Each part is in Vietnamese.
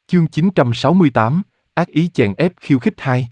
Chương 968, ác ý chèn ép khiêu khích 2.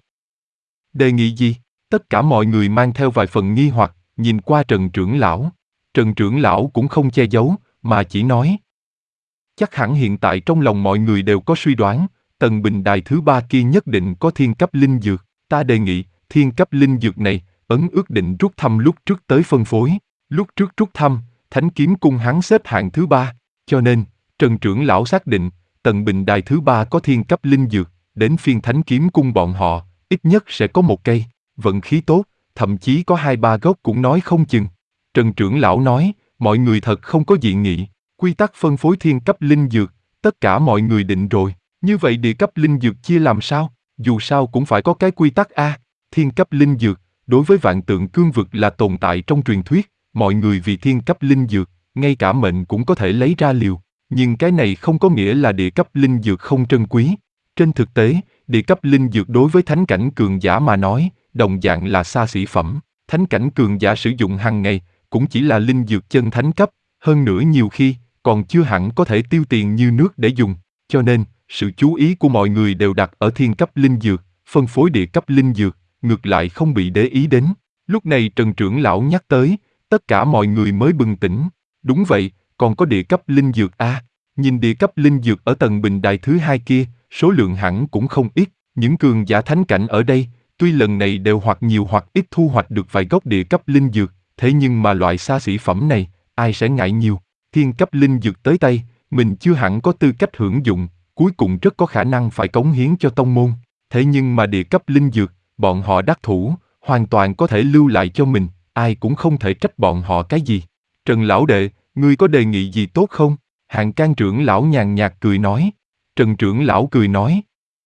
Đề nghị gì? Tất cả mọi người mang theo vài phần nghi hoặc, nhìn qua Trần trưởng lão. Trần trưởng lão cũng không che giấu, mà chỉ nói. Chắc hẳn hiện tại trong lòng mọi người đều có suy đoán, tầng bình đài thứ 3 kia nhất định có thiên cấp linh dược. Ta đề nghị, thiên cấp linh dược này, ấn ước định rút thăm lúc trước tới phân phối. Lúc trước rút thăm, Thánh Kiếm Cung hắn xếp hạng thứ 3, cho nên, Trần trưởng lão xác định, tầng bình đài thứ 3 có thiên cấp linh dược, đến phiên Thánh Kiếm Cung bọn họ, ít nhất sẽ có một cây, vận khí tốt, thậm chí có 2-3 gốc cũng nói không chừng. Trần trưởng lão nói, mọi người thật không có dị nghị, quy tắc phân phối thiên cấp linh dược, tất cả mọi người định rồi, như vậy địa cấp linh dược chia làm sao? Dù sao cũng phải có cái quy tắc a. Thiên cấp linh dược, đối với vạn tượng cương vực là tồn tại trong truyền thuyết, mọi người vì thiên cấp linh dược, ngay cả mệnh cũng có thể lấy ra liều. Nhưng cái này không có nghĩa là địa cấp linh dược không trân quý. Trên thực tế, địa cấp linh dược đối với thánh cảnh cường giả mà nói, đồng dạng là xa xỉ phẩm. Thánh cảnh cường giả sử dụng hàng ngày, cũng chỉ là linh dược chân thánh cấp, hơn nữa nhiều khi, còn chưa hẳn có thể tiêu tiền như nước để dùng. Cho nên, sự chú ý của mọi người đều đặt ở thiên cấp linh dược, phân phối địa cấp linh dược, ngược lại không bị để ý đến. Lúc này Trần trưởng lão nhắc tới, tất cả mọi người mới bừng tỉnh. Đúng vậy, còn có địa cấp linh dược a. Nhìn địa cấp linh dược ở tầng bình đài thứ 2 kia, số lượng hẳn cũng không ít. Những cường giả thánh cảnh ở đây, tuy lần này đều hoặc nhiều hoặc ít thu hoạch được vài gốc địa cấp linh dược, thế nhưng mà loại xa xỉ phẩm này, ai sẽ ngại nhiều. Thiên cấp linh dược tới tay, mình chưa hẳn có tư cách hưởng dụng, cuối cùng rất có khả năng phải cống hiến cho tông môn. Thế nhưng mà địa cấp linh dược, bọn họ đắc thủ, hoàn toàn có thể lưu lại cho mình, ai cũng không thể trách bọn họ cái gì. Trần lão đệ, ngươi có đề nghị gì tốt không? Hạng Can trưởng lão nhàn nhạt cười nói. Trần trưởng lão cười nói.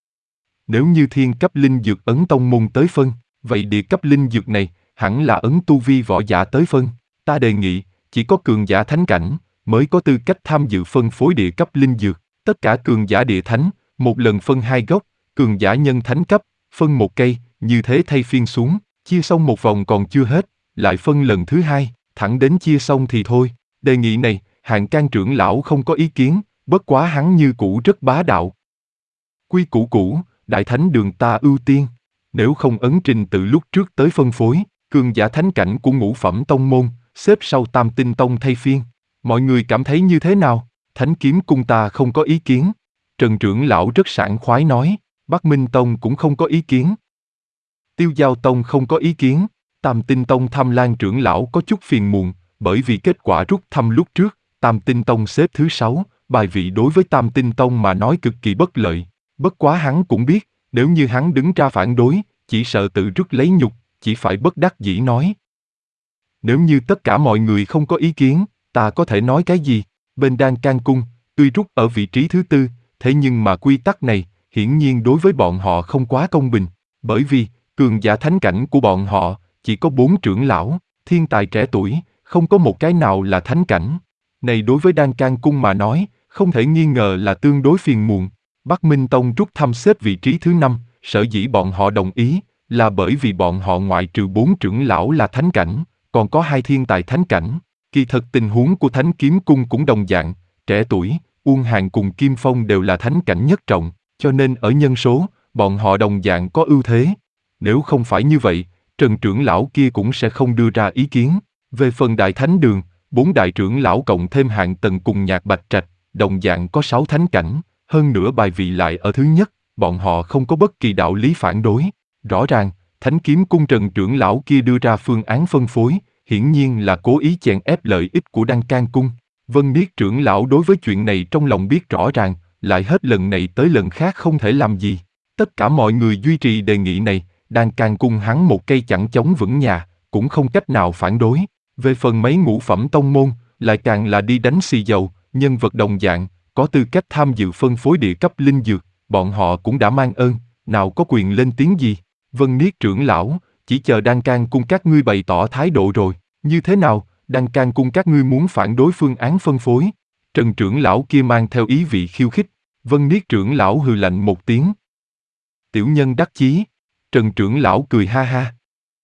Nếu như thiên cấp linh dược ấn tông môn tới phân, vậy địa cấp linh dược này, hẳn là ấn tu vi võ giả tới phân. Ta đề nghị, chỉ có cường giả thánh cảnh, mới có tư cách tham dự phân phối địa cấp linh dược. Tất cả cường giả địa thánh, một lần phân 2 gốc, cường giả nhân thánh cấp, phân 1 cây, như thế thay phiên xuống, chia xong một vòng còn chưa hết, lại phân lần thứ 2, thẳng đến chia xong thì thôi. Đề nghị này, Hạng Can trưởng lão không có ý kiến, bất quá hắn như cũ rất bá đạo. Quy củ cũ, đại thánh đường ta ưu tiên, nếu không ấn trình tự lúc trước tới phân phối, cường giả thánh cảnh của ngũ phẩm tông môn, xếp sau Tam Tinh Tông thay phiên. Mọi người cảm thấy như thế nào? Thánh Kiếm Cung ta không có ý kiến. Trần trưởng lão rất sảng khoái nói, Bắc Minh Tông cũng không có ý kiến. Tiêu Giao Tông không có ý kiến. Tam Tinh Tông Tham Lan trưởng lão có chút phiền muộn, bởi vì kết quả rút thăm lúc trước, Tam Tinh Tông xếp thứ 6, bài vị đối với Tam Tinh Tông mà nói cực kỳ bất lợi. Bất quá hắn cũng biết, nếu như hắn đứng ra phản đối, chỉ sợ tự rước lấy nhục, chỉ phải bất đắc dĩ nói. Nếu như tất cả mọi người không có ý kiến, ta có thể nói cái gì? Bên Đan Can Cung, tuy rút ở vị trí thứ 4, thế nhưng mà quy tắc này, hiển nhiên đối với bọn họ không quá công bình, bởi vì, cường giả thánh cảnh của bọn họ, chỉ có 4 trưởng lão, thiên tài trẻ tuổi, không có một cái nào là thánh cảnh. Này đối với Đan Can Cung mà nói, không thể nghi ngờ là tương đối phiền muộn. Bắc Minh Tông rút thăm xếp vị trí thứ 5, sở dĩ bọn họ đồng ý, là bởi vì bọn họ ngoại trừ 4 trưởng lão là thánh cảnh, còn có 2 thiên tài thánh cảnh. Kỳ thật tình huống của Thánh Kiếm Cung cũng đồng dạng, trẻ tuổi, Uông Hàn cùng Kim Phong đều là thánh cảnh nhất trọng, cho nên ở nhân số, bọn họ đồng dạng có ưu thế. Nếu không phải như vậy, Trần trưởng lão kia cũng sẽ không đưa ra ý kiến. Về phần Đại Thánh Đường, 4 đại trưởng lão cộng thêm Hạng Tần cùng Nhạc Bạch Trạch, đồng dạng có 6 thánh cảnh, hơn nữa bài vị lại ở thứ nhất, bọn họ không có bất kỳ đạo lý phản đối. Rõ ràng, Thánh Kiếm Cung Trần trưởng lão kia đưa ra phương án phân phối, hiển nhiên là cố ý chèn ép lợi ích của Đan Can Cung. Vân Niết trưởng lão đối với chuyện này trong lòng biết rõ ràng, lại hết lần này tới lần khác không thể làm gì. Tất cả mọi người duy trì đề nghị này, Đan Can Cung hắn một cây chẳng chống vững nhà, cũng không cách nào phản đối. Về phần mấy ngũ phẩm tông môn, lại càng là đi đánh xì dầu, nhân vật đồng dạng, có tư cách tham dự phân phối địa cấp linh dược, bọn họ cũng đã mang ơn, nào có quyền lên tiếng gì. Vân Niết trưởng lão, chỉ chờ Đan Can Cung các ngươi bày tỏ thái độ rồi, như thế nào, Đan Can Cung các ngươi muốn phản đối phương án phân phối? Trần trưởng lão kia mang theo ý vị khiêu khích, Vân Niết trưởng lão hừ lạnh một tiếng. Tiểu nhân đắc chí, Trần trưởng lão cười ha ha.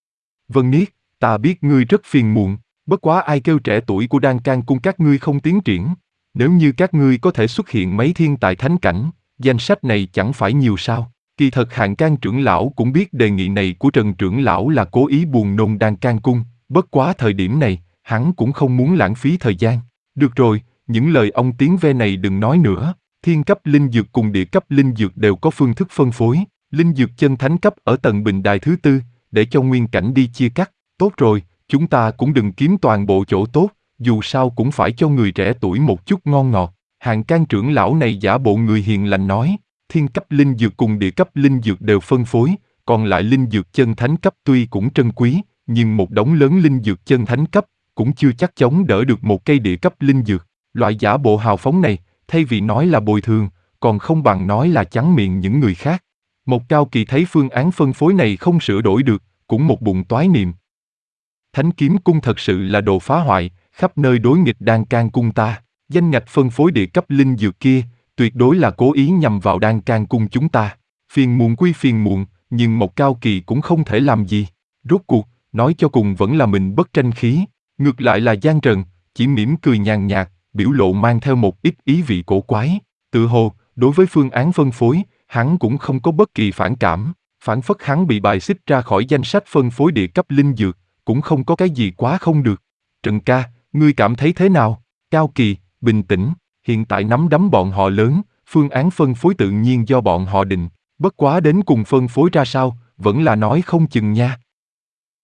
Vân Niết, ta biết ngươi rất phiền muộn, bất quá ai kêu trẻ tuổi của Đan Can Cung các ngươi không tiến triển, nếu như các ngươi có thể xuất hiện mấy thiên tài thánh cảnh, danh sách này chẳng phải nhiều sao? Kỳ thật Hạng Can trưởng lão cũng biết đề nghị này của Trần trưởng lão là cố ý buồn nôn Đan Can Cung, bất quá thời điểm này, hắn cũng không muốn lãng phí thời gian. Được rồi, những lời ông tiếng ve này đừng nói nữa, thiên cấp linh dược cùng địa cấp linh dược đều có phương thức phân phối, linh dược chân thánh cấp ở tầng bình đài thứ tư, để cho nguyên cảnh đi chia cắt, tốt rồi, chúng ta cũng đừng kiếm toàn bộ chỗ tốt, dù sao cũng phải cho người trẻ tuổi một chút ngon ngọt. Hạng Can trưởng lão này giả bộ người hiền lành nói, thiên cấp linh dược cùng địa cấp linh dược đều phân phối, còn lại linh dược chân thánh cấp tuy cũng trân quý, nhưng một đống lớn linh dược chân thánh cấp cũng chưa chắc chống đỡ được một cây địa cấp linh dược. Loại giả bộ hào phóng này, thay vì nói là bồi thường, còn không bằng nói là chắn miệng những người khác. Một Cao Kỳ thấy phương án phân phối này không sửa đổi được, cũng một bụng toái niệm. Thánh Kiếm Cung thật sự là đồ phá hoại, khắp nơi đối nghịch Đan Can Cung ta. Danh ngạch phân phối địa cấp linh dược kia, tuyệt đối là cố ý nhằm vào Đan Can Cung chúng ta. Phiền muộn quy phiền muộn, nhưng một Cao Kỳ cũng không thể làm gì. Rốt cuộc, nói cho cùng vẫn là mình bất tranh khí. Ngược lại là Giang Trần, chỉ mỉm cười nhàn nhạt, biểu lộ mang theo một ít ý vị cổ quái. Tự hồ, đối với phương án phân phối, hắn cũng không có bất kỳ phản cảm. Phản phất hắn bị bài xích ra khỏi danh sách phân phối địa cấp linh dược, cũng không có cái gì quá không được. Trần ca, ngươi cảm thấy thế nào? Cao Kỳ, bình tĩnh, hiện tại nắm đấm bọn họ lớn, phương án phân phối tự nhiên do bọn họ định, bất quá đến cùng phân phối ra sao, vẫn là nói không chừng nha.